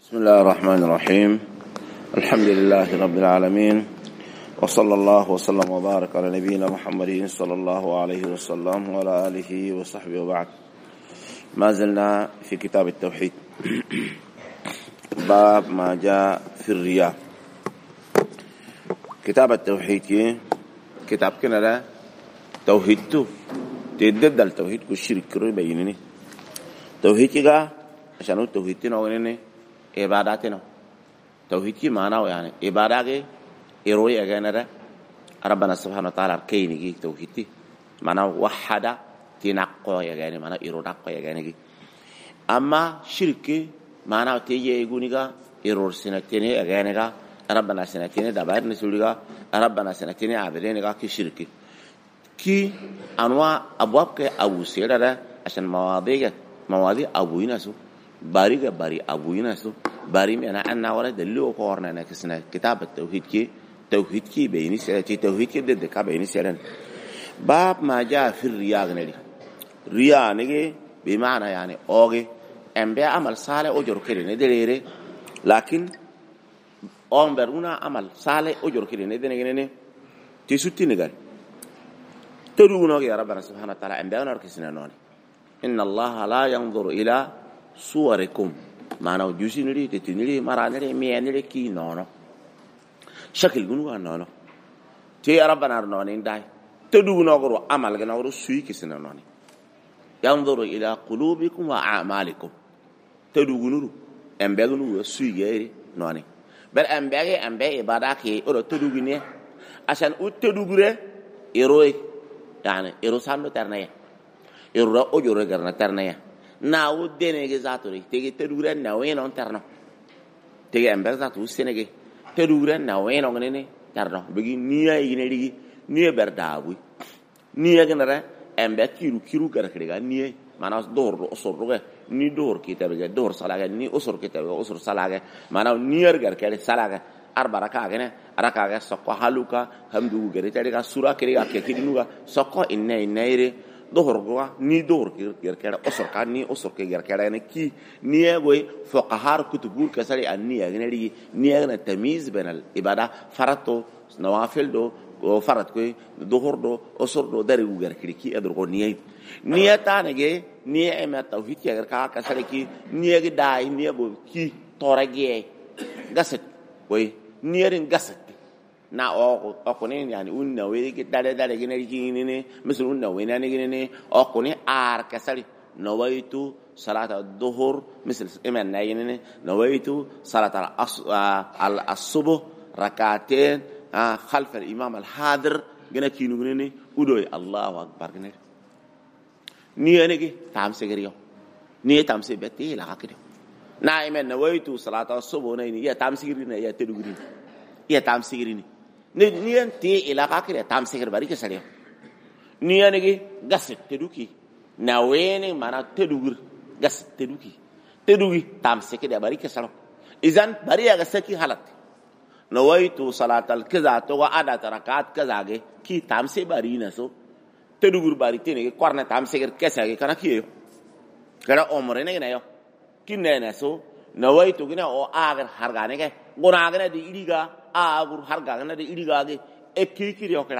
بسم الله الرحمن الرحيم. الحمد لله رب العالمين، وصلى الله وسلم وبارك على نبينا محمد صلى الله عليه وسلم وعلى آله وصحبه وبعد. ما زلنا في كتاب التوحيد، باب ما جاء في الرياء. كتاب التوحيد كتاب كنا توحيد تدد التوحيد كشرك بينني توحيد عشان التوحيد نوعينه عباداتنا. توحيد کی معنی ہو یعنی عبادت کے ایروی اگنرا ربنا سبحانه وتعالى كيني توحيد معنی وحد تنقو یعنی معنی ایروداقو یعنی. اما شرک معنی تیجی ایگونیگا ایرور سنتینی اگنیگا ربنا سنتینی دبار نسولیگا ربنا سنتینی عبدینیگا کی شرک کی انواع ابواب کے ابو سیرا عشان مواضيع ابوینا سو باري أبوينا سو باري من أنا ولا دلوا قارنا نكسنا كتاب توحيد كي بيني سيرتي توحيد كي ضد كا بيني سيرن. باب ما جاء في الرياء نلي رياء نيجي بمعنى يعني أوجي أمبيا عمل صالح أجر كده نديره، لكن أمبرونا عمل صالح أجر كده نديره تسوتي نقال ترونا يا ربنا سبحانه وتعالى أمبيا نركسنا نوني إن الله لا ينظر إلى صوركم معناه جوسي نري تتنري مرا نري مية نري كي نونو شكل جنوا نونو تي ربنا نونين داي تدو نغرو عمل نغرو سوي كسنا نوني ينظر إلى قلوبكم وأعمالكم تدو جنورو أمبعنو سوي غيري نوني بل أمبع إباداكي أو تدو جنيه عشان تدو جره إيروي يعني إيرو سامو ترنايا إيرو أجورة كرنا ترنايا ناو دينيجي زاتوري تيجي تدورن ناوين أون ترنا تيجي أمبر زاتو سينيجي تدورن ناوين أون غنيني ترنا بيجي نيا يجينيجي نيا بردابوي نيا كنارا أمبر كيرو كركريجا نيا ماناس دور أسر روجا ني دور كيتا بيجي دور سلاجا ني أسر كيتا بيجي أسر سلاجا ماناو نير كركري سلاجا أربعة ركعة سقوا حلوكا هم دو كريتا سورة كريجا كيدنوجا سقوا إننا يري دور جوا ني دور كيركرا أسر كان ني أسر كيركرا يعني كي نيا جوي فقهار كتبور كسري النيا يعني نيا يعني تمييز بين الإبادة فرطو نوافل دو فرط كوي دور دو أسر دو داري وجر كي أدرو نيا تانجي نيا إما توحيد كيركا كسري كي نيا كداي نيا بو كي تورجي غسط كوي نيا رين غسط na okone yani unna we ke dale gene kini misal unna we nani gene okone ar kasali nawaitu salat ad-dhuhr misal iman nayine nawaitu salat al-subh rakatain khalf al-imam al-hadir gene kinu gene udoy Allahu akbar gene ni enegi tamse geriyo ni tamse beti la akide na iman nawaitu salat as-subh nayni ya tamse geri ya tedugri ya tamse geri niyan te ilaka kire tamsikir bari kesariya niyan ge gaset teduki na wene mana tedugur gaset tedugi tamsikir bari kesaro izan bari ya gasaki halat nawaitu salatal kaza to wa ada tarakat kaza ge ki tamse bari naso tedugur bari tene ge korna tamsikir kesage kana kiyo kada omre ne na yo kinne naso nawaitu gina o agar hargane ge gona gana di iriga agur harga gana di iriga ge ekikiri okra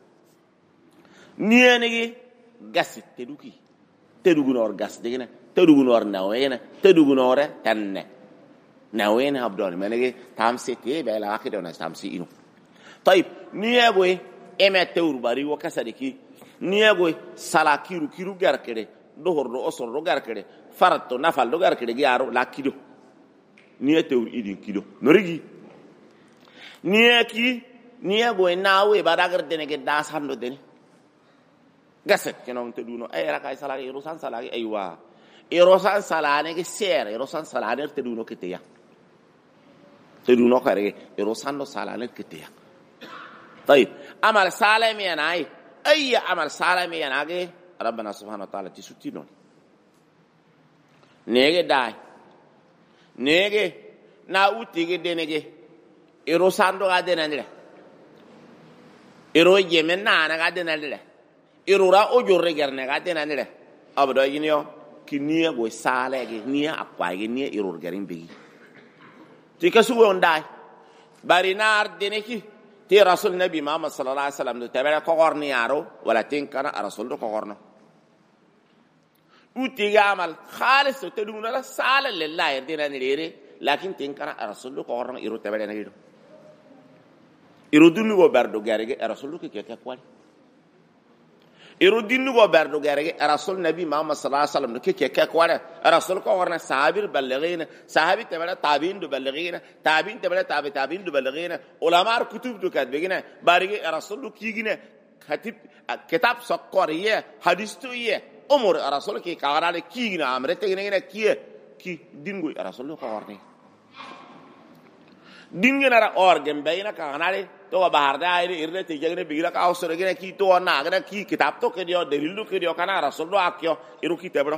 nienegi gasit tedugunor gas degena tedugunor nawena tedugunore tanne nawena abdon menegi tamsiti be la akido na tamsi inu طيب niego emeteur bari wo kasadiki niego salakiru garkede dohor do osor do garkede faratto nafal do garkede giaro la kido nieteur idin kido norigi niego nawe badagar denege dasando deni gaset kenon teduno ay rakay salagi rosan salagi aywa rosan salane ke ser rosan salane teduno keteya teduno kare rosan no salane keteya. طيب عمل سالم يناي اي عمل سالم يناغي ربنا سبحانه وتعالى تسوتينون nege dai nege na utige denege rosando ga denandire yemen na ga denandire ra ojorre gerne ga denandire abdo yinyo ki niya go sale ge niya akwa ge niya iror garin bi ti kasu wondai bari nar deneki ti rasul nabi muhammad sallallahu alaihi wasallam do tabara ko gorni yaro wala tin kana rasul do ko gorno uti gamal khalis to teduna la sala lillahi dina ni rere lakin tin kana rasul do ko gorno iru tabara na gido iru dunu go bardo garege rasul ko ke kwani iru dinu go bardo garege rasul nabi muhammad sallallahu alaihi wasallam ke kwani rasul ko gorna sabir balagina sahabi tabara tabiin do balagina tabiin tabara tabiin do balagina ulama kutub do kat begina barige rasul kigina khatib kitab saqqariya hadis to ye umur rasul ki kawarale kigina amre te gina ki dingo rasul ko gorni dingena ra organ bayina kanale to bahar da ire irne te jagre bigila ka ausre gina ki to na gina ki kitab to ke dio dalil ke dio kana rasul do akyo iru ki tebro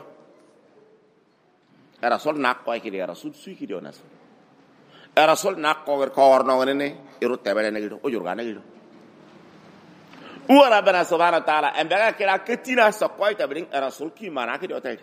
rasul nak ko ki rasul su ki dio nas rasul nak ko orno ne iru tebere ne gido o jurga ne gido uara bana subhanahu wa ta'ala embaga kira ketina so ko tabring rasul ki mana ki dio tay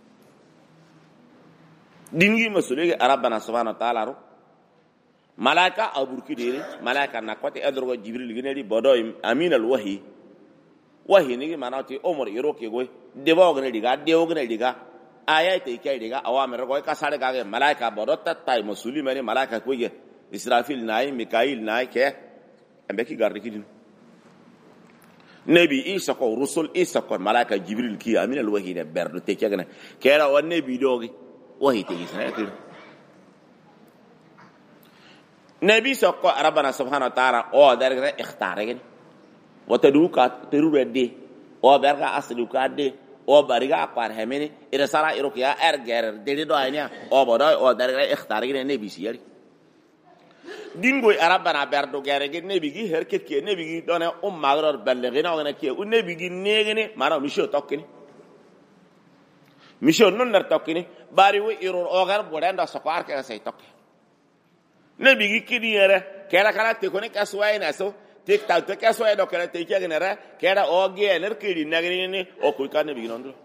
dingi masule arabana subhanahu wa ta'ala ro malaika aburki dere malaika nakwati adrogo jibril gineri bodo amin al wahi ni manati umar iroke goy debo gane diga ayat ikay diga awamir goy kasare gage malaika bodo tatai musuli mani malaika koye israfil nay mikail nay ke ambeki gardi kidin nabi isa ko rusul isa ko malaika jibril ki amin al wahi de berdo te kegana kera won nabi dogi wahi te isna kidin nabi sokko rabbana subhanahu wa ta'ala o darga ikhtare wataduka terurede o berga asduka de o bariga par hemeni ira sara irokia erger de do anya o bodo o darga ikhtare nabi siyari dingo rabbana berdo gerege nabi gi herket ke nabi gi dona magrar ballegina wana ke u nabi gi negene mara misho tokkini misho non nar tokkini bari wo iro o gar bodanda sokar ke say tokki nabi gi kidi yere kera kala te kone kaswai na so tik ta te kaswai do kala te kya genera kera o ge ener kidi nagri ni o ku ka nabi non do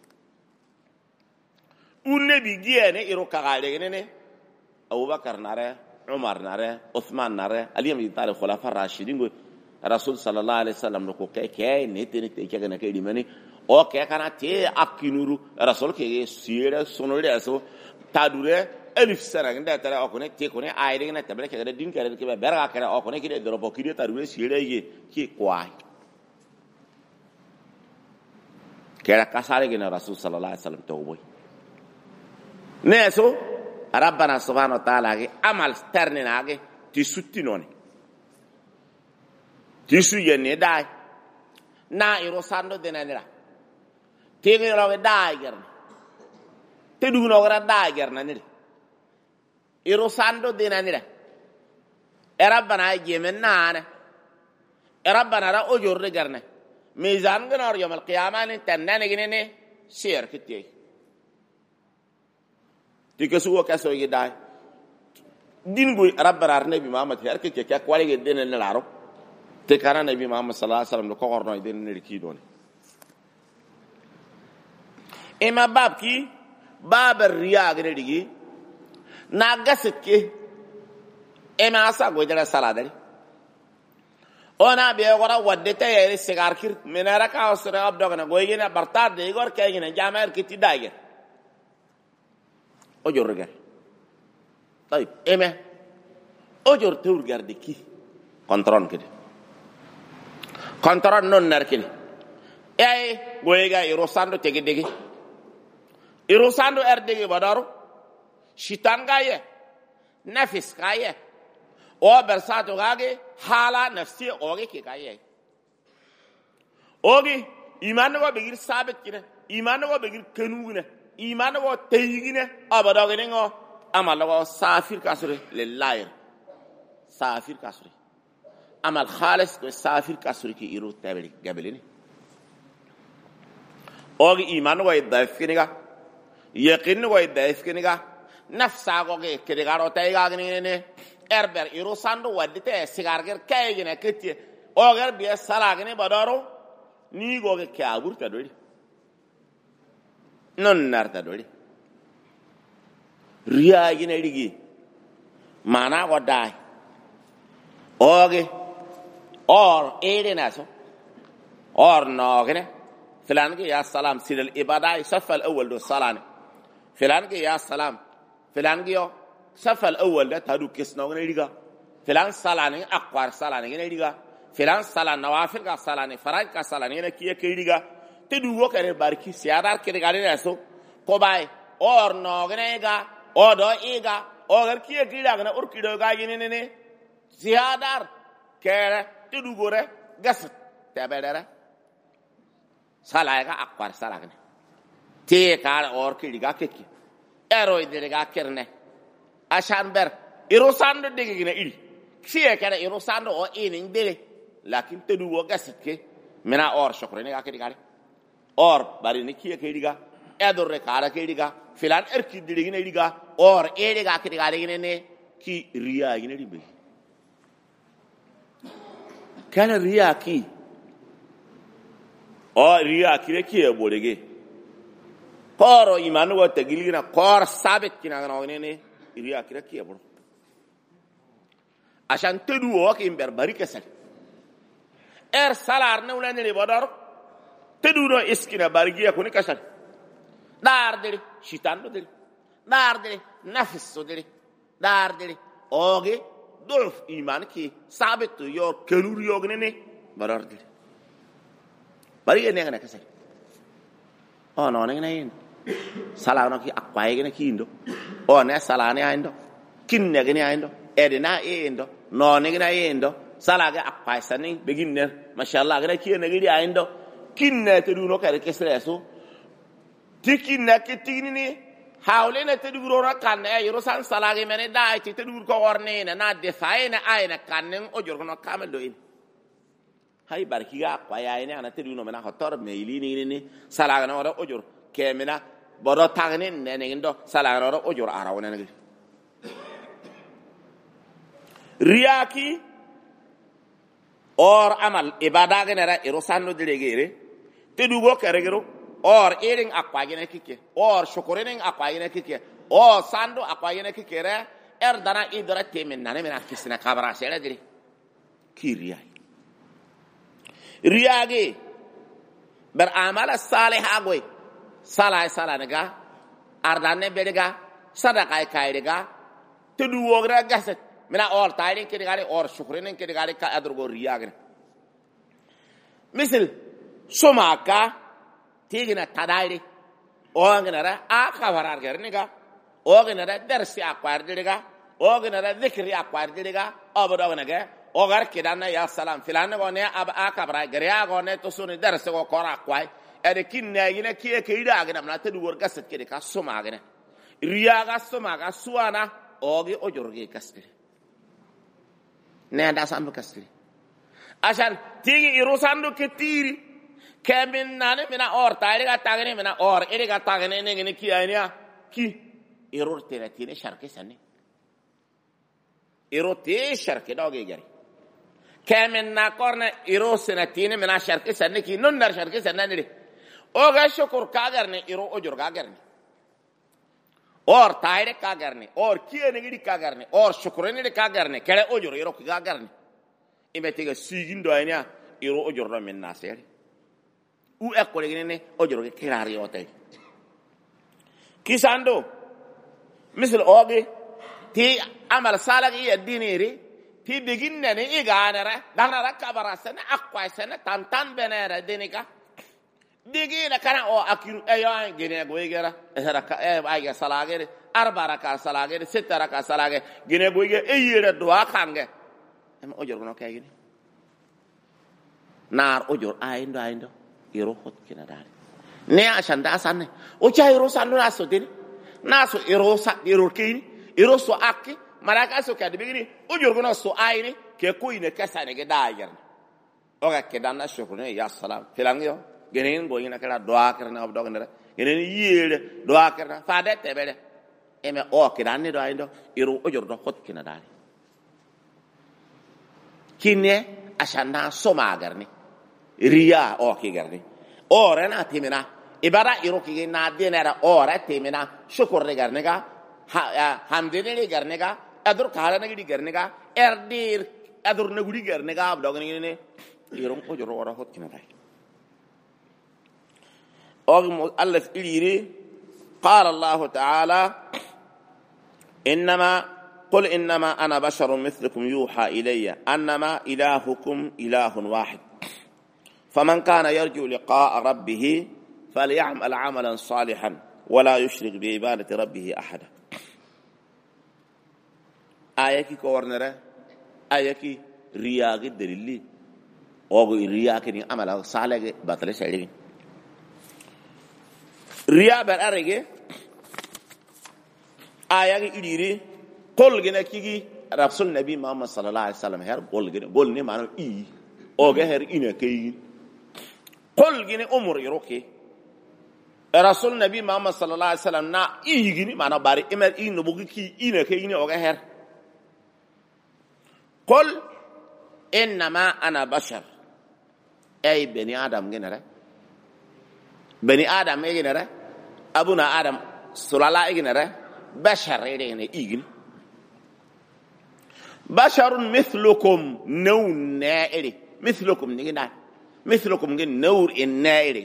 un nabi gi ene iro kagale ne abubakar nare umar nare uthman nare ali ibn talib khulafa rashidin go rasul sallallahu alaihi wasallam ko ke ne te kya gena ke di mani o ke kana te akinuru rasul ke sire sonore so tadure elif sarang nda tara okone te kone ayre na tabele ke din kare ke berga kare okone ki dro bo ki taru sire ye ki kwai kera kasare gena rasul sallallahu alaihi wasallam to boy neso rabbana subhanahu wa ta'ala ge amal sterne nage ti sutti noni ti su yene dai na iro sando denanira te ngero ge dai gerna te duno gara dai gerna ni iro sando dinanira rabbana yemen nane rabbana ra ojorre garne mizan gnar yawm al qiyamah ni tanane ginene shir kiti tikesu wo kaso yidai dingu rabbana nabi muhammad har ke ke kwale ge denen laro te kana nabi muhammad sallallahu alaihi wasallam ko gorno denen ki doni ema babki babar riya gane digi na gaske ema asa go dara saladari ona be gora wadde te yere sigar kir menara ka osra abdo gana go yena bartar de igor ke yena jamer kiti dage o jorga tay eme o jor tour garde ki kontron kede kontron non narkini go yega iro sando tege dege iro sando erdege badaro shitan gaye nafis gaye o bersato gage hala nafsi oge ke gaye oge iman go begir sabet kine iman go begir kenugine iman go teyigine abado gene ngo amal go safir kasre lillahi safir kasre amal khalis go safir kasre ki iro tabeli gabelini oge iman go idafkiniga yaqin go idafkiniga nafsa go ke kedegaro tayga gene erber iro sando wadite sigarger kaygine ketie oger biya salagine badaro ni go ke aburta dori non narta dori riya gine digi mana wadai oge or ere naso or nogne فلان يا سلام سير الإبادة صف الأول دو صلاني فلان يا سلام فلان يو صف الأول ده تدو كسنا ونيجا فلان صلاني أقوار صلاني ونيجا فلان صلان نوافل كا صلاني فراج كا صلاني نكية كيجا تدو وكره باركي سيادار كده قالين أسو كوباي or nognega or do ega or كيه كيجا كنا or كيدو كاجي نيني سيادار كره تدو غورة قصد تبادره salaga akwar salagane te kar or kiliga keki ero idiriga kerne ashan ber irosando degine iri siye kare irosando o inin dele lakin tedu wo gasitke mena or shokrene ga kediga or bari ne kiye kediga edorre kara kediga filan erki dirigine diga or ediga kediga digine ne ki riya gine dibe kana riya ki o riya kire kiye bolege koro imanu wa tagilina kor sabit kina no ne riya kire kiye bol ashan tedu o ke imber bari kesal salar ne ulane le bodor tedu no iskina bargi ko ni kasal dar de shitan de dar de nafs de dar de oge dolf iman ki sabit yo kelur yo ne bodor de bari ne ngana kasal o no ne ngene sala no ki akwai gene ki indo o ne sala ne aindo kinne gene aindo edina indo no ne gene indo sala ga akwai sanin beginner mashallah gene ki ne gidi aindo kinne te du no kare kesreso tikinne ke tigini hawle ne te du ro kan e yoro san sala ga mene dai te du ko orne na de faina aina kanen o jorgo no kamel do in hay barkiga kwaya ine ana tedu no mena hotor meili ni salaga no ro ojur kemena bodo tagne ne ndo salaga no ro ojur araw ne ngi riyaki or amal ibada ga nera irosano dilegere tedu go keregero or erin akwagene kike or shokorenen akwagene kike o sando akwagene kike dana idara temen nane mena kisina kabara sele dire kiriya riyage ber amala salih agoy sala naga ardane bedega sadaka kaydega tedu wogra gaset mina or tayrin kedigare or shukrinen kedigare ka adrugo riyage misal somaka tigina tadaire ognara a khabarar garniga ognara dersi akwardiriga ognara dhikri akwardiriga obodognaga ogar kidanna ya salam filan gone ab akabra gariya gone to sunu darse go kora kwai ede kinna yine kiye kida agna na tedu wor gaset kede ka soma agna riya ga soma ga suana ogi ojorge kastiri ne da sandu kastiri ashan tigi irusandu ketiri kemin nane mina or tayre ga tagne mina or ede ga tagne ne ngene kiyania ki irur tere tine sharke sanne irote sharke doge gari kemen na korna iro senatine mena sharke sanne ki non dar sharke sanne ne o ga shokur ka garne iro ojur ga garne or tayre ka garne or kiene gidi ka garne or shukurene de ka garne kele ojur iro ka garne imetega sigindo anya iro ojur do men nasere u ekkole gene ojur ge kirari otay kisando misal oge ti amal salagi yadiniri ti beginne ne iganara danara kabara sana akwa sana tantan benera denika digina kana o akiru ayo gene goigera esaraka ayga salagere arbara ka salagere setara ka salage gene goige eyere doa kange em ojor no kayini nar ojor aindo iro hot kina dare ne ashanda sanne o chayro sanno aso deni naso iro sa iro kini iro so akki maraka so kadi bigini ujur gono so ayni ke kuine kasane ge daayer oga ke danna shukune ya salam filangyo genen bo ina kala doa kerna ob dogndere genen yele doa kerna faade tebele eme o ke danni do ayndo iro ujur do hot kina dali kinne ashanda so magarni riya o ki garni ora na timina ibara iro ki na denera ora timina shukur garnega hamdene garnega adur kala na gidi garniga erdir adur na gudi garniga abdogni ne iron ko joro wara hot kina tay og Allah iliri qala Allah ta'ala قل إنما أنا بشر مثلكم يوحى إلي أنما إلهكم إله واحد فمن كان يرجو لقاء ربه فليعمل عملا صالحا ولا يشرك بعبادة ربه أحدا آيكي كورنرة آيكي رياغ الدليل أو رياغ عمل صالح بطل سعيد رياغ بالأرغي آيكي إليري قل جنا كيجي رسول النبي محمد صلى الله عليه وسلم هر قل جنا قل نه معناه إيه أو جهر إنه كي قل جنا أمر يروكي رسول النبي محمد صلى الله عليه وسلم نا إيه جنا معناه باري إمر إيه نبغي كي إنه كي إنه أو جهر قل إنما أنا بشر أي بني آدم جنا بني آدم إيه جنا أبونا آدم سلالة إيه جنا بشر إيه جنا إيه جنا بشر مثلكم نور نائري مثلكم نجنا مثلكم نجنا نور النائري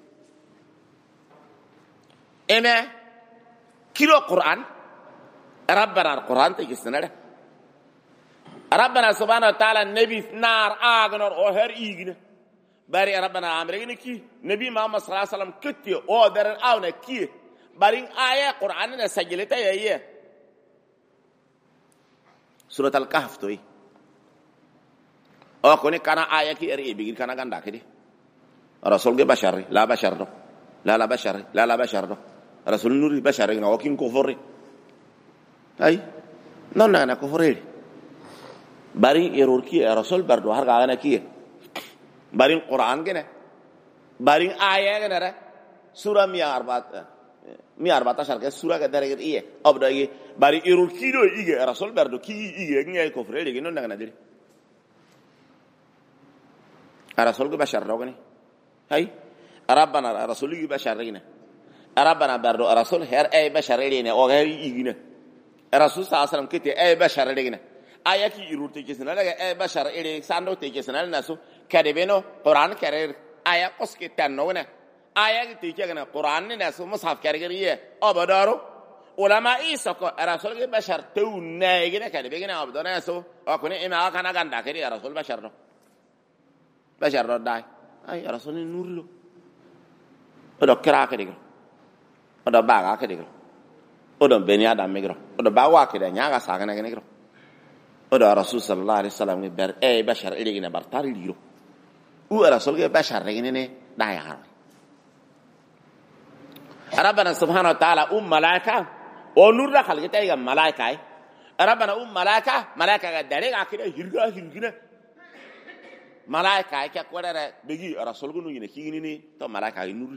إما كيلو قرآن ربنا القرآن تجسنا له ربنا سبحانه وتعالى النبي نار آغنر أوهر إيغنا باري ربنا عمرين كي نبي محمد صلى الله عليه وسلم كتي أو درن آونا كي بارين آية قرآن نسجلتا يا سورة الكهف توي أو كوني كنا آية كي أري بيجي كنا كندا كدي رسول جي بشر لا بشر دو لا بشر لا بشر دو رسول نوري بشر إنه وكين كفر أي نونا كفر بارين إيرور كي رسول بردو هرجع أنا كي بارين قرآن كنا بارين آية كنا سورة 114 ke sura ka dare iye abda ye bari irul kido ige rasul berdo ki ige ngay ko frere ge non daga nadiri rasul ge bashar rogani hay rabbana rasul ge bashar rina rabbana berdo rasul her ay bashar rina o ga igina rasul sallallahu alaihi wasallam kete ay bashar rina ayaki irul te kesna daga ay bashar ere sando te kesna nasu kadebeno quran kare aya qoske tanona آية تيجي القرآن الناس مصحف كارجرية أبدارو علماء إيساق رسول البشر تونا يجينا كده بيجينا أبدارنا ناسو أكوني إما أكنا كندا كده رسول البشر رو بشر رو داي أي رسول النور له وده كرا كده وده باغا كده وده بني آدم ميجرو وده باوا كده نياغا ساكنا كده وده رسول صلى الله عليه وسلم بير أي بشر إلي جينا برتاري ليرو ورسول البشر رجينا داي عارف ربنا سبحانه وتعالى ملائكة ونور خلقت أي ملائكة ربنا ملائكة دارك كده هرجنا ملائكة كقولنا بيجي رسولنا ينكيني تو ملائكة نور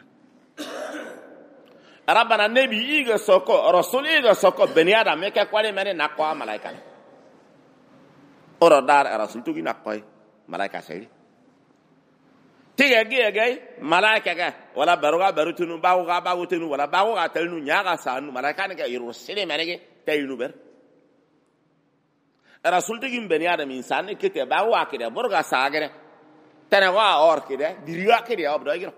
ربنا نبي إيجا سوكو رسول إيجا سوكو بني آدم كقولنا من نقوى ملائكة أردار رسول توجي نقوى ملائكة سيد tiga gay malaika ga wala baruga barutunu bawutunu wala bawuga talnu nyaga sanu malaika ne ga yurusile manege taynu ber rasul tigi bani adam insan ne kete bawa kide burga sagere tana wa or kide diriwa kide abdo yiro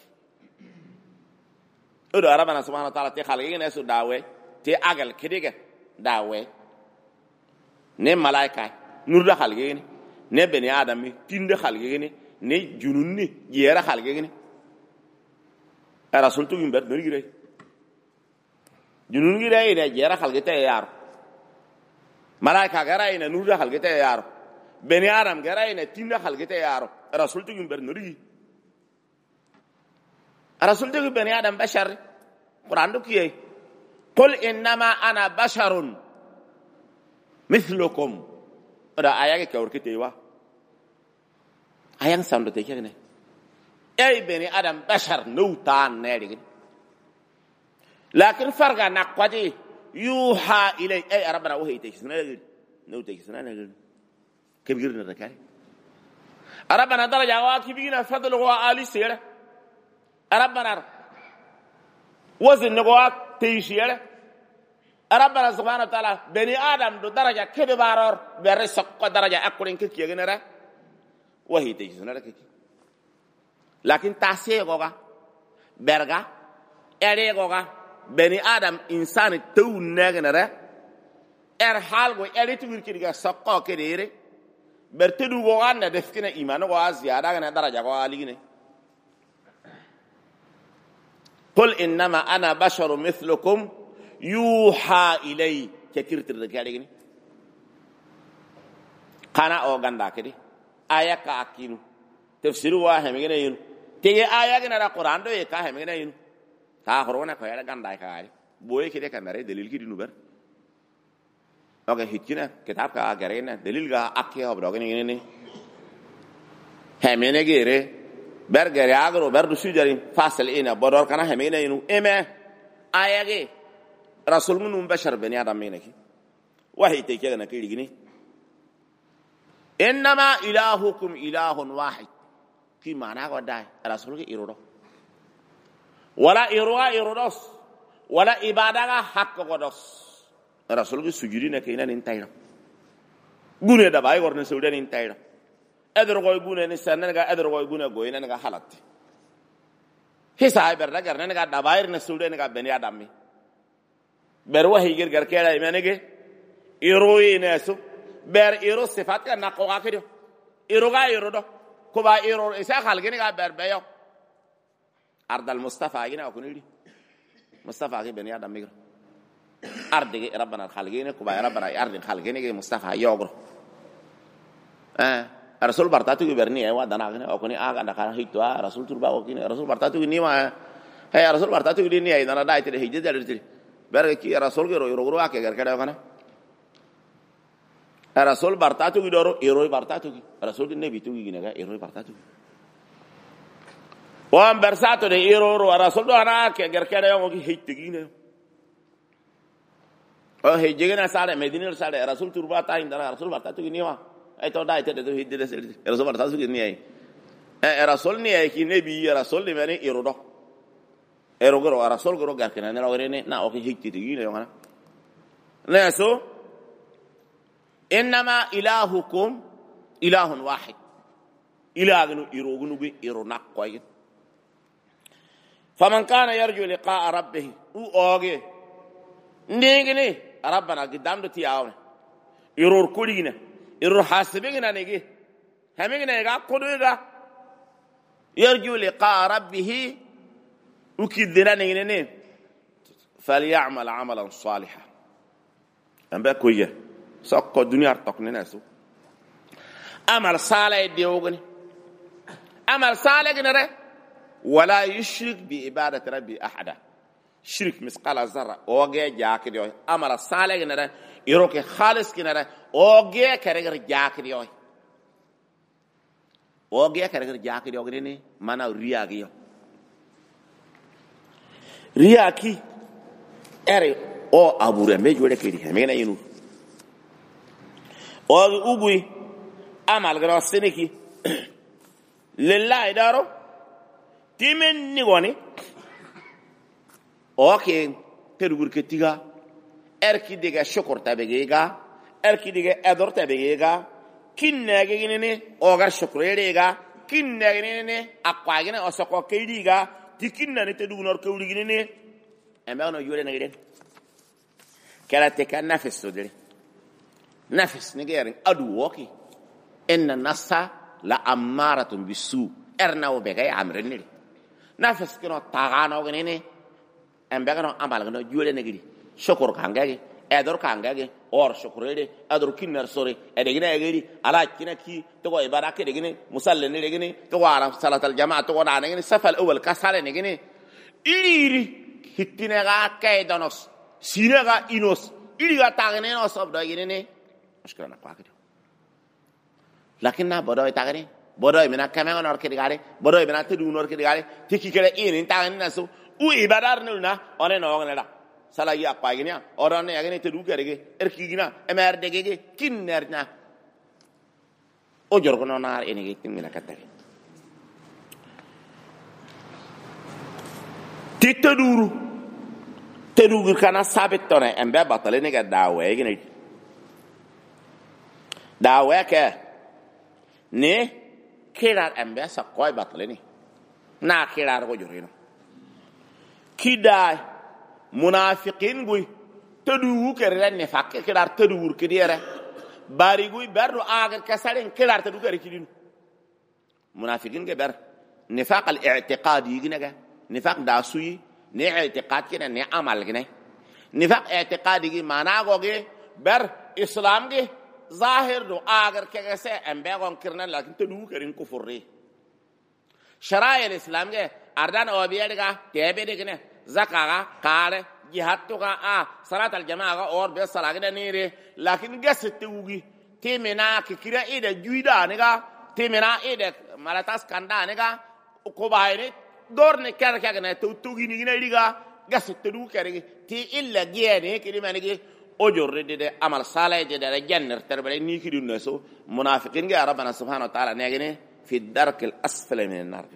odo arabana subhanahu wa ta'ala te khalqi ne su dawe te agal kide ga dawe ne malaika nur da khalqi ne bani adam tinde khalqi ne ne jununni yera khalge gene rasul tu gimber no gire junun gire ne yera khalge te yar malaika gara ina nurda khalge te yar bani adam gara ina tinda khalge te yar rasul tu gimber no ri rasul tu bani adam bashar quran do kiye qul innama ana basharun mithlukum ada ayake ka urkite wa ayang sound te kene ay bani adam bashar nutan nedi lakin farga naqadi yuha ilay ay rabbana wahi te kisna no te kisna kibirna rakai rabbana daraja wa kibina fadlu wa ali sira rabbana wazn wa tayshira rabbana subhanahu wa ta'ala bani adam do daraja kede baror bere sokko daraja akurin ke kiyenera wahi te sunara ke lakin tasiye goga berga ere goga bani adam insani tu negenera halgo ere tu wirkiga sokko kedere bertedu goga na defkina imano go aziyada na daraja go aligine qul innama ana basharun mithlukum yuha ilay kekirtir de kadi kana o ganda kedi aya ka akinu tafsiru wa hemene yinu tege aya gina da qur'an do e ka hemene yinu ta horona ko yala ganda ka ay boye kede kamare dalil ki dinu ber oke hitkina kitab ka garena dalil ga akya obdo gini ne hemene gere ber gere agro ber du sujari fasal ina bodor kana hemene yinu eme aya ge rasul mun bashar bani adam menaki wahi te ke na kiri gini innama ilahukum ilahun wahid ki mana ko dai rasul ke irodo wala irodos wala ibadaga hakko godos rasul ke sujudi na kina nin tayra gune da bay gorne sewde nin tayra edro goy gune ni sanna ga edro goy gune goy na ga halat hisay berda garne ga da bayr na sewde ga bani adam mi ber wahi gir gar kera imanege iroi nesu ber iro sifat ka naqo ga kedo iro ga iro do ko ba iro isa khalgene ga ber bayo ardal mustafa gina ko nidi mustafa ge bani adam mi ardige rabbana khalgene ko ba rabbana ardin khalgene ge mustafa yogro rasul bartatu ge berni wa dana gene ko ni aga ndaka hitwa rasul turba ko ni rasul bartatu ni ma hay rasul bartatu ni ay dana dai te hijja dalti berge ki rasul ge ro ake gar kada kana rasul bartatu gi doro ero bartatu gi rasul ge nebi tu gi naga ero bartatu wa bersato de ero ro rasul do ana ke gar kada yo gi hitte gi ne o hejje ge na sare medina sare rasul turba ta indara rasul bartatu gi niwa ay to dai te de hidde de rasul bartatu gi ni ay rasul ni ay ki nebi rasul ni mani ero do ero goro rasul goro gar kana na orene na o hikti digi ne ngana na so inma ilahukum ilahun wahid ilahun irogunu bi irona koy faman kana yarju liqa'a rabbih u oge ndingini rabbana gidamdo tiyawne iror kuligina iror hasibina nege hamigina ga koduga yarju liqa'a rabbih ukidira nene falyamal amalan salihan amba koya sakko dunya tokne nasu amal salih diogni amal salih gnare wala yushrik bi ibadati rabbi ahada shirk misqala zarra oge jaakidi amal salih gnare iroke khalis gnare oge karegar jaakidi oge karegar jaakidi ogni mana riyaagi riyaki ere o abure me jore kedi me na yinu o ugui amal gra seneki lillahi daro timen ni woni o ke terugur ketiga erki diga shukor tabegega erki diga ador tabegega kinnege ginene o gar shukrega kinnege ginene akwagene o soko kediga tikinna ne te dugunor kewli ginene embe no yore na giden kala te kan nafs so dele nafs ne gere adu woki inna nasa la amaratun bisu erna wo be gay amren ni nafs kino tagano ginene embe no amal no yore na gidi shukor kangage edor kangage or shukrede edor kinner sore edegina gidi ala kinaki to go ibada ke degine musalle ne degine to wara salatal jamaa to wona ne safal awal kasale ne gine iri hitine ga kaydanos sinaga inos iri ga tagne no sob do gine mushkila na kwakede lakinna bodo tagene bodo mina kamengo nor ke digare bodo mina tedu nor ke digare tiki kele in tagne naso u ibadar nulna one no ngene da sala ya pagina orane agene tedu kerege erkigina emerdegege kinnerna o jorgono nar enige timina katare titaduru tedugur kana sabit tone embe batale ne ga dawe gine dawe ke ne kirar embe sa koy batale ni na kirar go jorino kidai munafiqin gui tedugu kere ne fakke kirar tedugur kidere bari gui berdo agar kasaren kirar tedugu kere kidinu munafiqin ge ber nifaq al-i'tiqadi gine nifaq da suyi ne i'tiqad kene ne amal gine nifaq i'tiqadi gi mana goge ber islam gi zahir do agar kegese embe gon kirna lakin tedugu kerin kufurri shara'i al-islam ge ardan obiyega tebe de gine zakaga kare jihad ga salat al-jamaa ga or be sala gine nire lakin gasete ugi temena kira ida juida ne ga temena ida malatas kanda ne ga ko bayne dorne kar kagana to tugini gina diga gasete du kare ti illa giene kidi manigi o jorre de amal sala de da jannar tarbale ni kidi naso munafiqin ga rabbana subhanahu wa ta'ala ne gine fi dark al-asfal min an-nar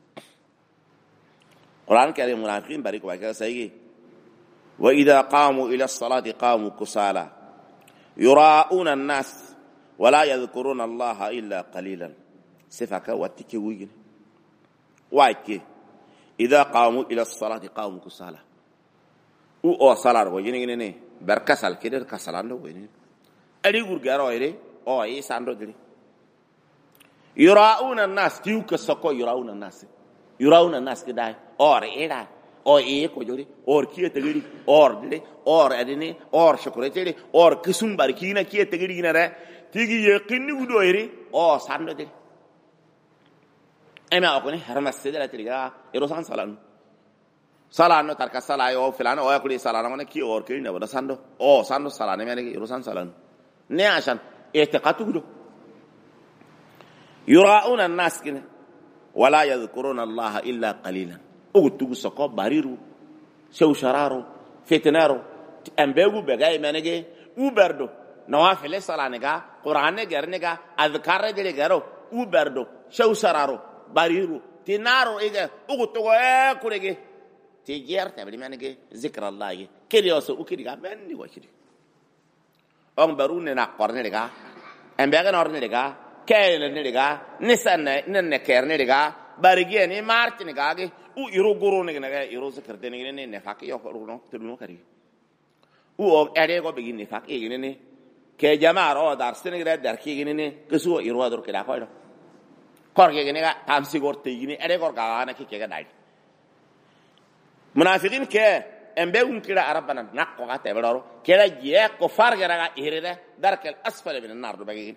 Quran karim munafiqin bari ko ba saygi wa idha qamu ila as-salati qamu kusala yura'una an-nas wa la yadhkuruna Allah illa qalilan sifaka watiki wigin waike idha qamu ila as-salati qamu kusala o salar wo yini ne barkasal keder kasalando woni ari gurgaro ire o yi sando giri yura'una an-nas tiu kasako yura'una an-nas kidai or era or ko jori or kiyete giri or de or adini or shukurete or kisum barkina kiyete giri ginare tigi yaqini udo ire o sando de ema akoni harama sedela triga erosan salano tarka salayo filano o yakuli salano ne ki or kiri ne boda sando o sando salane mene erosan salano ne ashan etiqatu gudo yura'una an-nas kina wala yadhkuruna Allah illa qalilan ugutugu soko bariru sew shararo fitnaro ambegu begay menege uberdo nawafile salanega qur'ane gernega azkar de garo uberdo sew shararo bariru tinaro ege ugutugo kurege ti gerte bari menege zikra Allah kiriyo so ukiriga menni wakiri on barune na qorne lega ambega norne lega kele ne lega nisanne nenne kerne lega barigi ni martini gage u iro goro ne ga iro zikr de ne ne fakki yo ko no tuno kari u o ere go bigi ne fakki ne ke jamaa ro dar sene ga dar ki ne kesu iro ador ke da ko kor ke ne ga tamsi gorte ne ere gor ga na ki ke ga dai munafiqin ke embe un kira arabana nakko ga te baro ke la je ko fargara ga irede darkel asfal min an-nar do bagi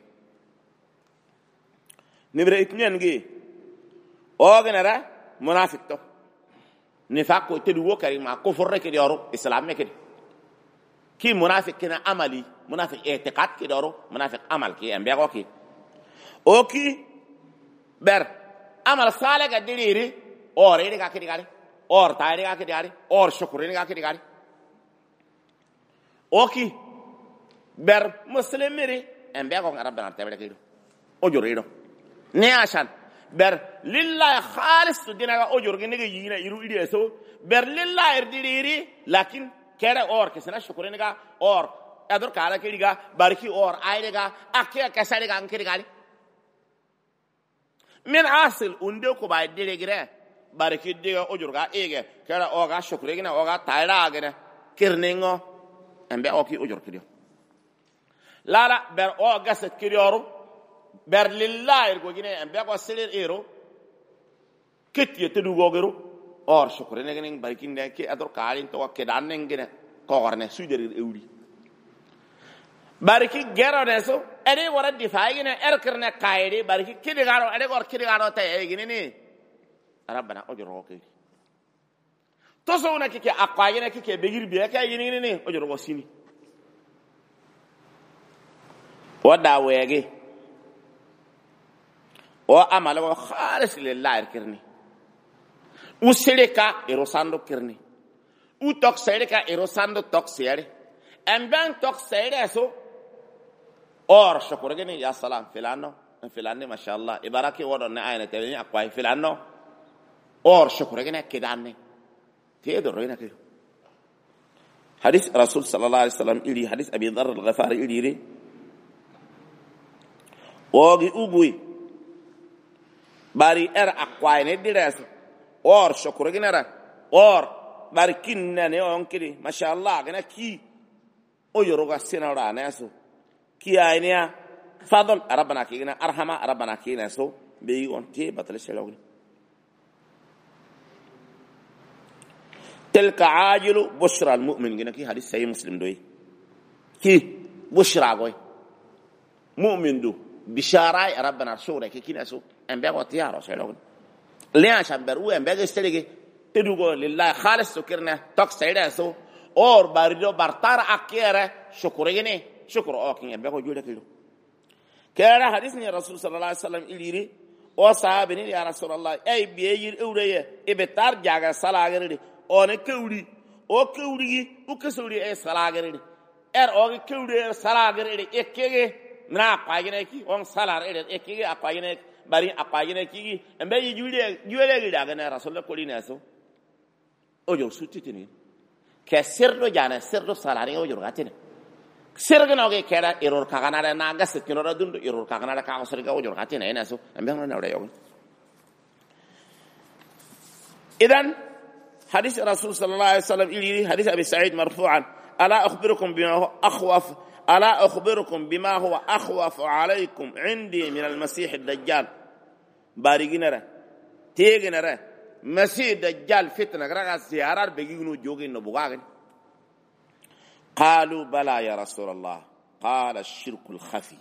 nibre itnyen gi o genera munafiq to nifaq ko tedu wo kari ma ko forre ke yoro islam me ke ki munafiq kina amali munafiq i'tiqad ke yoro munafiq amal ki ambe ko ki o ki ber amal sale ga diriri or ere ga ke digari or tayre ga ke digari or shukuri ga ke digari o ki ber muslimiri ambe ko rabbana tabe ke o jorido ne ashan ber lillahi khalis dinaga ojor gene ga yina iru idi so ber lillahi irdiriri lakin kere or kesena shukurene ga or ador kala ke diga barki or ayre ga akya kasare ga ankere gali min asil unde ko bay dire gire barki diga ojor ga ege kere o ga shukure gina o ga tayra gene kirningo ambe o ki ojor kidio lala ber o gaset kidioro ber lillahi go gine ambe ko selir ero ketiye tedu gogero or shukure ne gene barki ne ke ador kalin to ke danen gene ko warne suderi ewri barki gero deso ede wara difai ne erkerne kaide barki kidigaro ede gor kidigaro tay gine ni rabbana ojoro ke to so na kike akwaye na kike begir biya kay gine ni ojoro go sini wada wege o amala ko khalis lillahi erkirni useleka erosando kirni u tok sereka erosando tok sere emban tok sere so or shukurgeni ya salam filani mashallah ibaraki wodon ayna tawni akwai filano or shukurgeni kidani tedo roina ke hadis rasul sallallahu alaihi wasallam ili hadis abi dharr al-ghafari ili ogi ugui bari aqwaine dires or shukru ginara or bari kinna ne onkiri mashallah gana ki o yoroga senara naso ki ainia fadl rabbana kina arhama rabbana kina so be on te batal shelogni tilka ajilu bushra almu'min gina ki hadith sahih muslim doy ki bushra goy mu'min du bishara rabbana shura ki kina so embe ko tiaro shelogni lian chamber u embe ge stelege tedugo lillahi khalis sukirna tok sayda so or barido bartar akere shukurene shukru okin embe ko jude kilo kera hadith ni rasul sallallahu alaihi wasallam iliri o sahabi ni ya rasulullah ay biyir eureye ibetar jaga salagere one kewri o kewri u kesuri e salagere o kewri salagere ekege na pagine ki on salar ekege apagine bari apagine ki embe jude daga na rasul ko linaso o jo sutitini ke serdo jana serdo salari o jo gatene serga no ge kera error kagana na ga sekino radundo error kagana ka ko serga o jo gatene ena so embe no na yo idan حديث الرسول صلى الله عليه وسلم إلي حديث أبي سعيد مرفوعا ألا أخبركم بما هو أخوف عليكم عندي من المسيح الدجال بارغينرا تيغينرا مسيح الدجال فتنة رغا زيارات بيغينو جوغين نبوغاغن قالوا بلى يا رسول الله قال الشرك الخفي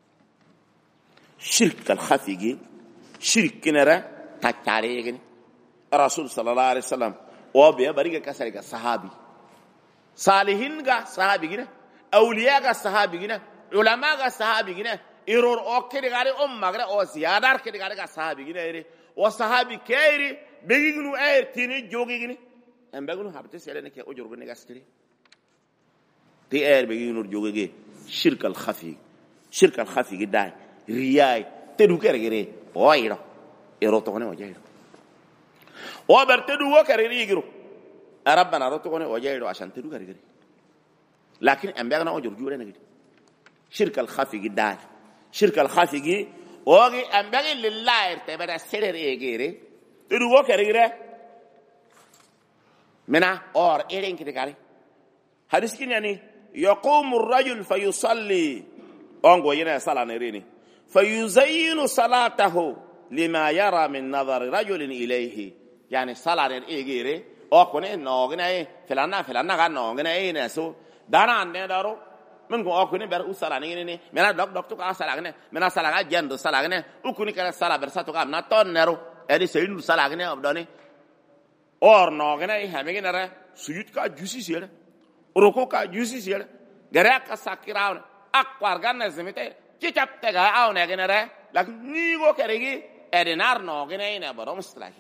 شرك الخفي شرك نرا تكاريغن الرسول صلى الله عليه وسلم وبيا بريغا كسرغا صحابي صالحين غا صحابي غنا اولياء غا صحابي غنا علماء غا صحابي غنا ايرور اوكي غاري ماغرا او زيادار كدي غاري صحابي غنا ايري وصحابي كيري بيغنو اير تيني جوغي غني ام بيغنو حبت سيلن كي اوجور غني غاستري تي اير بيغنو جوغي شرك الخفي غدا رياي تدو كرغري اويرو ايرو توني وجايرو وبرتدو وكري يجرو ربنا رتقوني وجايرو عشان تدو كرغري لكن ام بيغنا اوجور جوره نغدي شرك الخفي غدا شرك الخفي اوغي ام بيغي لله ارتبدا سيرر ايغيري تدو وكرغري منا اور ايرين كدغاري حديث كني يقوم الرجل فيصلي اونغو ينا صلاه نريني فيزين صلاته لما يرى من نظر رجل اليه يعني صلاه ايغيري او كوني نوغنا فلانا غا نوغنا نسو دانا ندارو منكو او كوني بر صلاه نيني منا دوك تو صلاه منا صلاه جند صلاه او كوني كلا صلاه برساتو كام نا تون نرو ادي سينو صلاه ني ابدوني اور نوغنا همي نرا سجود کا جوسي سيلا ركوع کا جوسي سيلا غرا کا ساكراون اقوار غن زميته تشاب تغا او نغنرا لكن نيغو كريغي ادنار نوغنا ين برو مستلاكي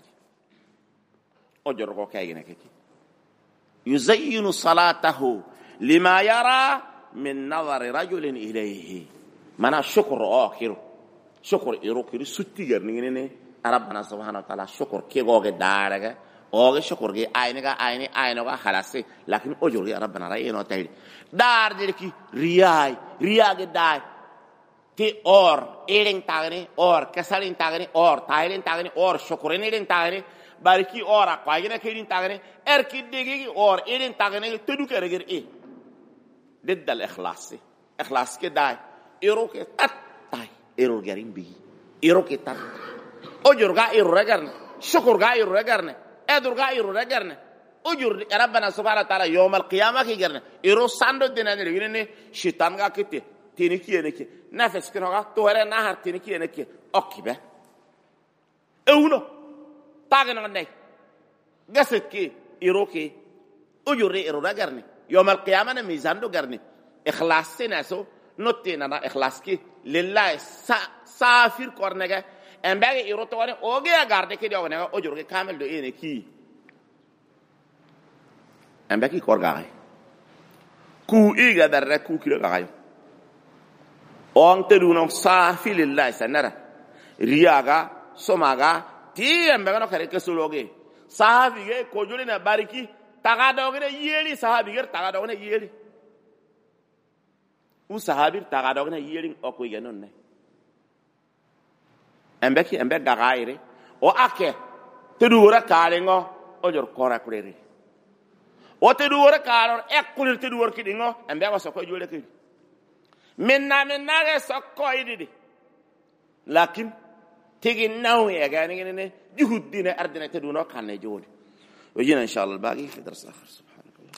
أجرّو كاينة كتي يزين صلاته لما يرى من نظر رجل إليه منا شكر آخر شكر إيروكير سوتيجر نيني ربنا سبحانه وتعالى شكر كيغوغ دارغا أوغ شكر كي عينغا خلاص لكن أجرّو ربنا رأينا تايل دار ديركي رياغ داي تي اور إيرين تاغني اور كسالين تاغني اور تايلين تاغني اور شكرين إيرين تاغني bariki ora kwagina kedin tagane erki degi or edin tagane tedu kereger ضد الاخلاص اخلاص ke dai ero ke tattai ero garin bi ero ke tat ojur ga ero regarne shukur ga ero regarne edur ga ero regarne ojur rabbana subhanahu wa ta'ala yawm al-qiyamah ki garne ero sando dinane ne shaitan ga kete tini kiyene ke nafas kino ga to ere na har tini kiyene ke okibe euno تاغنا ندي غسكي ايروكي اجوري ايرو غارني يوم القيامه ميزان دو غارني اخلاص ناسو نوتينا اخلاصكي لله سافر كورنغا امباغي ايرو تواني اوغي غاردي كي ديو نغا اجوري كامل دو اني كي امباغي كورغاي كو ايغا در كو كيلو غايو اون تدونو سافي لله سنرا رياغا سوماغا تي امبغا كاري كسولوغي صحابي كو جولينا باركي taga dogre yeli sahabi ger taga dogre yeli u sahabi taga dogre yeli o ko yenon ne embe dagaire o ake te duwora kalengo o jor kora kurere o te duwora kalorekulir te duwor kidingo embe ko soko jole kidi menna ge soko ididi lakin tigi naw ya gani ne juhuddina ardina te duno kanne jodi وجينا إن شاء الله الباقي في درس آخر.